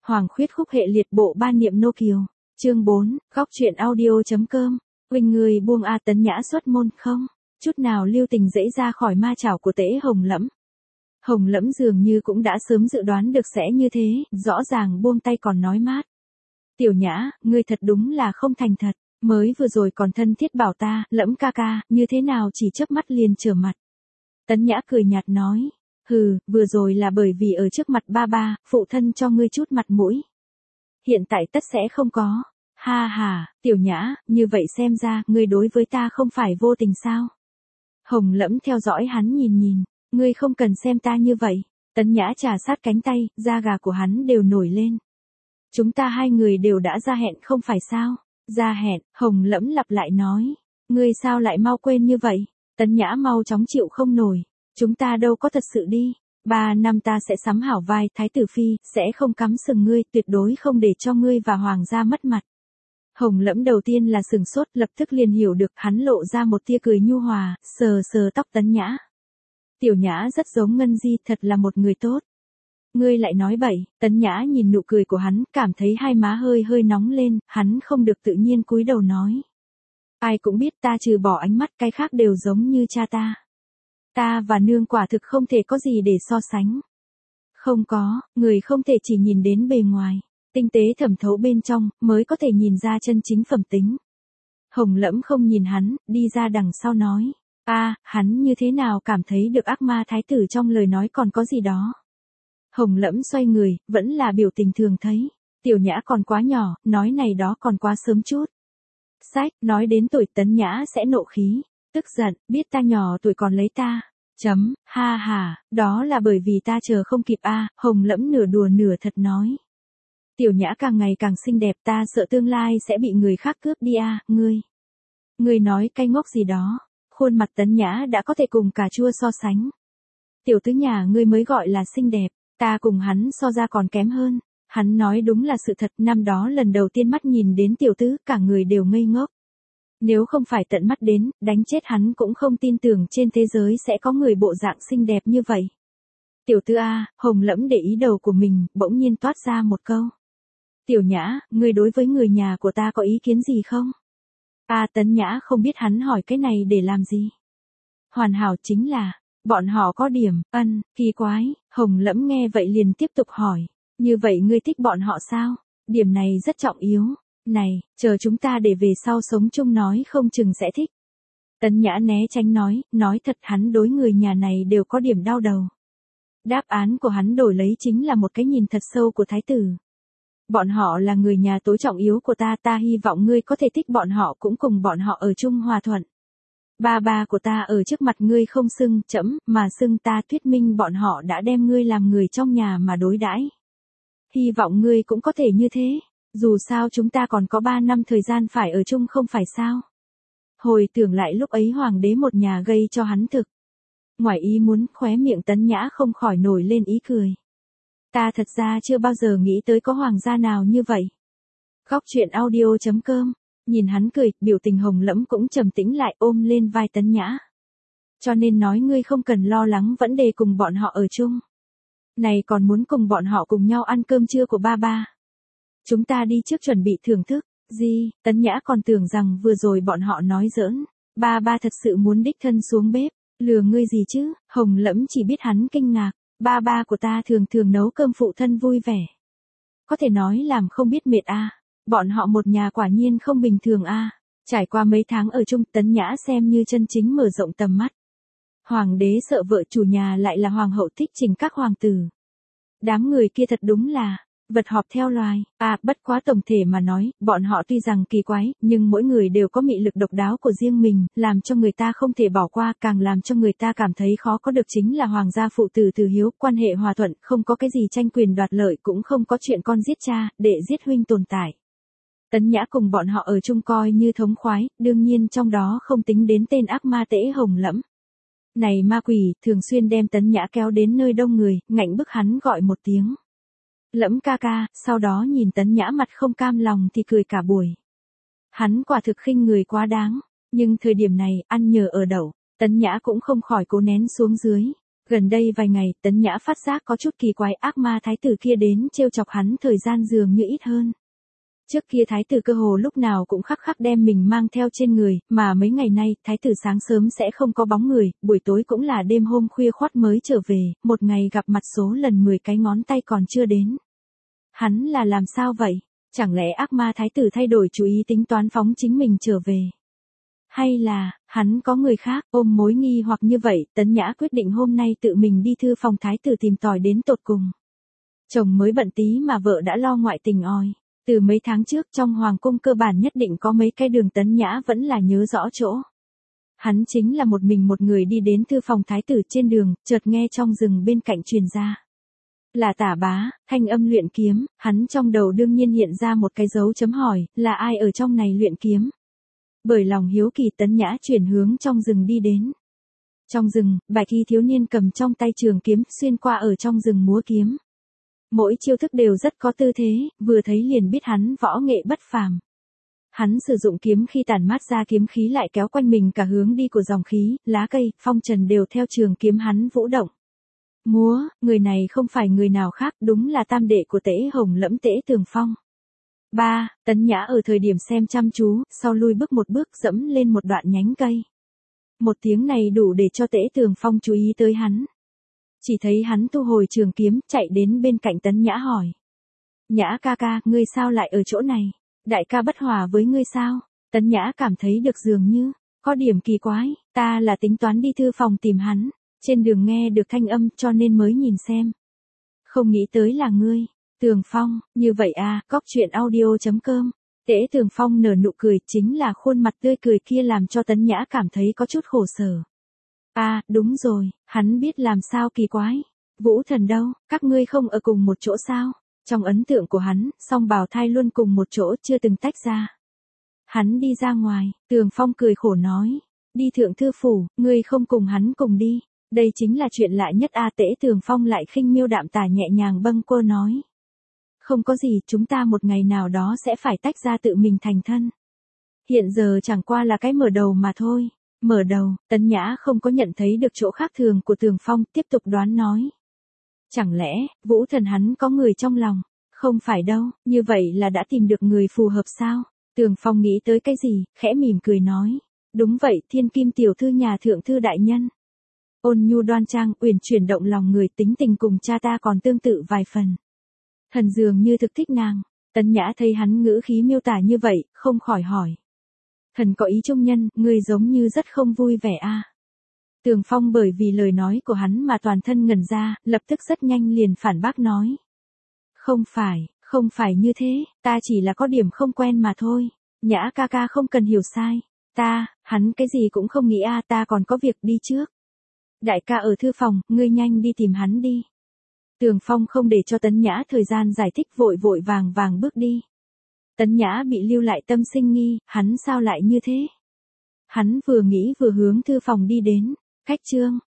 Hoàng khuyết khúc hệ liệt bộ ba niệm nô kiều. Chương 4, góc truyện audio.com. Huynh người buông A Tấn Nhã xuất môn không? Chút nào lưu tình dễ ra khỏi ma chảo của Tễ Hồng Lẫm. Hồng Lẫm dường như cũng đã sớm dự đoán được sẽ như thế, rõ ràng buông tay còn nói mát. Tiểu Nhã, ngươi thật đúng là không thành thật, mới vừa rồi còn thân thiết bảo ta, Lẫm ca ca, như thế nào chỉ chớp mắt liền trở mặt. Tấn Nhã cười nhạt nói, hừ, vừa rồi là bởi vì ở trước mặt ba ba, phụ thân cho ngươi chút mặt mũi. Hiện tại tất sẽ không có. Ha ha, Tiểu Nhã, như vậy xem ra, ngươi đối với ta không phải vô tình sao? Hồng Lẫm theo dõi hắn nhìn, ngươi không cần xem ta như vậy. Tấn Nhã trà sát cánh tay, da gà của hắn đều nổi lên. Chúng ta hai người đều đã ra hẹn không phải sao? Ra hẹn, Hồng Lẫm lặp lại nói. Ngươi sao lại mau quên như vậy? Tấn Nhã mau chóng chịu không nổi. Chúng ta đâu có thật sự đi. 3 năm ta sẽ sắm hảo vai Thái tử Phi, sẽ không cắm sừng ngươi, tuyệt đối không để cho ngươi và Hoàng gia mất mặt. Hồng Lẫm đầu tiên là sừng sốt, lập tức liền hiểu được, hắn lộ ra một tia cười nhu hòa, sờ sờ tóc Tấn Nhã. Tiểu Nhã rất giống Ngân Di, thật là một người tốt. Ngươi lại nói bậy. Tấn Nhã nhìn nụ cười của hắn, cảm thấy hai má hơi nóng lên, hắn không được tự nhiên cúi đầu nói. Ai cũng biết ta trừ bỏ ánh mắt, cái khác đều giống như cha ta. Ta và nương quả thực không thể có gì để so sánh. Không có, người không thể chỉ nhìn đến bề ngoài, tinh tế thẩm thấu bên trong, mới có thể nhìn ra chân chính phẩm tính. Hồng Lẫm không nhìn hắn, đi ra đằng sau nói. Hắn như thế nào cảm thấy được ác ma thái tử trong lời nói còn có gì đó. Hồng Lẫm xoay người, vẫn là biểu tình thường thấy. Tiểu Nhã còn quá nhỏ, nói này đó còn quá sớm chút. Sách, nói đến tuổi Tấn Nhã sẽ nộ khí, tức giận, biết ta nhỏ tuổi còn lấy ta. Ha ha, đó là bởi vì ta chờ không kịp Hồng Lẫm nửa đùa nửa thật nói. Tiểu Nhã càng ngày càng xinh đẹp, ta sợ tương lai sẽ bị người khác cướp đi ngươi. Ngươi nói cái ngốc gì đó, khuôn mặt Tấn Nhã đã có thể cùng cà chua so sánh. Tiểu tứ nhà ngươi mới gọi là xinh đẹp, ta cùng hắn so ra còn kém hơn. Hắn nói đúng là sự thật, năm đó lần đầu tiên mắt nhìn đến tiểu tứ, cả người đều ngây ngốc. Nếu không phải tận mắt đến, đánh chết hắn cũng không tin tưởng trên thế giới sẽ có người bộ dạng xinh đẹp như vậy. Tiểu tư Hồng Lẫm để ý đầu của mình, bỗng nhiên toát ra một câu. Tiểu Nhã, ngươi đối với người nhà của ta có ý kiến gì không? Tấn Nhã không biết hắn hỏi cái này để làm gì. Hoàn hảo chính là, bọn họ có điểm, kỳ quái. Hồng Lẫm nghe vậy liền tiếp tục hỏi. Như vậy ngươi thích bọn họ sao? Điểm này rất trọng yếu. Này, chờ chúng ta để về sau sống chung nói không chừng sẽ thích. Tấn Nhã né tránh nói thật hắn đối người nhà này đều có điểm đau đầu. Đáp án của hắn đổi lấy chính là một cái nhìn thật sâu của thái tử. Bọn họ là người nhà tối trọng yếu của ta hy vọng ngươi có thể thích bọn họ cũng cùng bọn họ ở chung hòa thuận. Ba của ta ở trước mặt ngươi không xưng chẫm, mà xưng ta, thuyết minh bọn họ đã đem ngươi làm người trong nhà mà đối đãi. Hy vọng ngươi cũng có thể như thế. Dù sao chúng ta còn có 3 năm thời gian phải ở chung không phải sao. Hồi tưởng lại lúc ấy hoàng đế một nhà gây cho hắn thực. Ngoài ý muốn, khóe miệng Tấn Nhã không khỏi nổi lên ý cười. Ta thật ra chưa bao giờ nghĩ tới có hoàng gia nào như vậy. Góc truyện audio.com. Nhìn hắn cười, biểu tình Hồng Lẫm cũng trầm tĩnh lại, ôm lên vai Tấn Nhã. Cho nên nói ngươi không cần lo lắng vấn đề cùng bọn họ ở chung. Này còn muốn cùng bọn họ cùng nhau ăn cơm trưa của ba. Chúng ta đi trước chuẩn bị thưởng thức. Gì? Tấn Nhã còn tưởng rằng vừa rồi bọn họ nói giỡn. Ba thật sự muốn đích thân xuống bếp. Lừa ngươi gì chứ? Hồng Lẫm chỉ biết hắn kinh ngạc. Ba của ta thường nấu cơm phụ thân vui vẻ. Có thể nói làm không biết mệt Bọn họ một nhà quả nhiên không bình thường Trải qua mấy tháng ở chung, Tấn Nhã xem như chân chính mở rộng tầm mắt. Hoàng đế sợ vợ chủ nhà lại là hoàng hậu thích trình các hoàng tử. Đám người kia thật đúng là vật họp theo loài. Bất quá tổng thể mà nói, bọn họ tuy rằng kỳ quái, nhưng mỗi người đều có mị lực độc đáo của riêng mình, làm cho người ta không thể bỏ qua, càng làm cho người ta cảm thấy khó có được chính là hoàng gia phụ tử từ hiếu, quan hệ hòa thuận, không có cái gì tranh quyền đoạt lợi, cũng không có chuyện con giết cha, đệ giết huynh tồn tại. Tấn Nhã cùng bọn họ ở chung coi như thống khoái, đương nhiên trong đó không tính đến tên ác ma Tễ Hồng Lẫm. Này ma quỷ, thường xuyên đem Tấn Nhã kéo đến nơi đông người, ngạnh bức hắn gọi một tiếng. Lẫm ca ca, sau đó nhìn Tấn Nhã mặt không cam lòng thì cười cả buổi. Hắn quả thực khinh người quá đáng, nhưng thời điểm này, ăn nhờ ở đậu, Tấn Nhã cũng không khỏi cố nén xuống dưới. Gần đây vài ngày, Tấn Nhã phát giác có chút kỳ quái, ác ma thái tử kia đến trêu chọc hắn thời gian dường như ít hơn. Trước kia thái tử cơ hồ lúc nào cũng khắc khắc đem mình mang theo trên người, mà mấy ngày nay, thái tử sáng sớm sẽ không có bóng người, buổi tối cũng là đêm hôm khuya khoắt mới trở về, một ngày gặp mặt số lần 10 cái ngón tay còn chưa đến. Hắn là làm sao vậy? Chẳng lẽ ác ma thái tử thay đổi chủ ý tính toán phóng chính mình trở về? Hay là, hắn có người khác? Ôm mối nghi hoặc như vậy, Tấn Nhã quyết định hôm nay tự mình đi thư phòng thái tử tìm tòi đến tột cùng. Chồng mới bận tí mà vợ đã lo ngoại tình oi. Từ mấy tháng trước trong hoàng cung cơ bản nhất định có mấy cái đường Tấn Nhã vẫn là nhớ rõ chỗ. Hắn chính là một người đi đến thư phòng thái tử trên đường, chợt nghe trong rừng bên cạnh truyền ra. Là Tả Bá, thanh âm luyện kiếm, hắn trong đầu đương nhiên hiện ra một cái dấu chấm hỏi, là ai ở trong này luyện kiếm. Bởi lòng hiếu kỳ Tấn Nhã chuyển hướng trong rừng đi đến. Trong rừng, bạch y thiếu niên cầm trong tay trường kiếm xuyên qua ở trong rừng múa kiếm. Mỗi chiêu thức đều rất có tư thế, vừa thấy liền biết hắn võ nghệ bất phàm. Hắn sử dụng kiếm khi tản mát ra kiếm khí lại kéo quanh mình cả hướng đi của dòng khí, lá cây, phong trần đều theo trường kiếm hắn vũ động. Múa, người này không phải người nào khác, đúng là tam đệ của Tễ Hồng Lẫm Tễ Tường Phong. Tấn Nhã ở thời điểm xem chăm chú, sau lui bước một bước dẫm lên một đoạn nhánh cây. Một tiếng này đủ để cho Tễ Tường Phong chú ý tới hắn. Chỉ thấy hắn thu hồi trường kiếm, chạy đến bên cạnh Tấn Nhã hỏi. Nhã ca ca, ngươi sao lại ở chỗ này? Đại ca bất hòa với ngươi sao? Tấn Nhã cảm thấy được dường như, có điểm kỳ quái, ta là tính toán đi thư phòng tìm hắn. Trên đường nghe được thanh âm cho nên mới nhìn xem. Không nghĩ tới là ngươi. Tường Phong, như vậy à, coctruyện.audio.com. Tễ Tường Phong nở nụ cười, chính là khuôn mặt tươi cười kia làm cho Tấn Nhã cảm thấy có chút khổ sở. Đúng rồi, hắn biết làm sao kỳ quái. Vũ Thần đâu, các ngươi không ở cùng một chỗ sao? Trong ấn tượng của hắn, song bào thai luôn cùng một chỗ chưa từng tách ra. Hắn đi ra ngoài, Tường Phong cười khổ nói. Đi thượng thư phủ, ngươi không cùng hắn cùng đi. Đây chính là chuyện lạ nhất Tễ Tường Phong lại khinh miêu đạm tả nhẹ nhàng bâng quơ nói. Không có gì, chúng ta một ngày nào đó sẽ phải tách ra tự mình thành thân. Hiện giờ chẳng qua là cái mở đầu mà thôi. Mở đầu, Tấn Nhã không có nhận thấy được chỗ khác thường của Tường Phong, tiếp tục đoán nói. Chẳng lẽ, Vũ Thần hắn có người trong lòng? Không phải đâu, như vậy là đã tìm được người phù hợp sao? Tường Phong nghĩ tới cái gì, khẽ mỉm cười nói. Đúng vậy, Thiên Kim tiểu thư nhà thượng thư đại nhân. Ôn nhu đoan trang, uyển chuyển động lòng người, tính tình cùng cha ta còn tương tự vài phần. Thần dường như thực thích nàng. Tấn Nhã thấy hắn ngữ khí miêu tả như vậy, không khỏi hỏi. Thần có ý trung nhân, ngươi giống như rất không vui vẻ Tường Phong bởi vì lời nói của hắn mà toàn thân ngẩn ra, lập tức rất nhanh liền phản bác nói. Không phải như thế, ta chỉ là có điểm không quen mà thôi. Nhã ca ca không cần hiểu sai. Hắn cái gì cũng không nghĩ ta còn có việc đi trước. Đại ca ở thư phòng, ngươi nhanh đi tìm hắn đi. Tường Phong không để cho Tấn Nhã thời gian giải thích, vội vội vàng bước đi. Tấn Nhã bị lưu lại tâm sinh nghi, hắn sao lại như thế? Hắn vừa nghĩ vừa hướng thư phòng đi đến. Khách trương,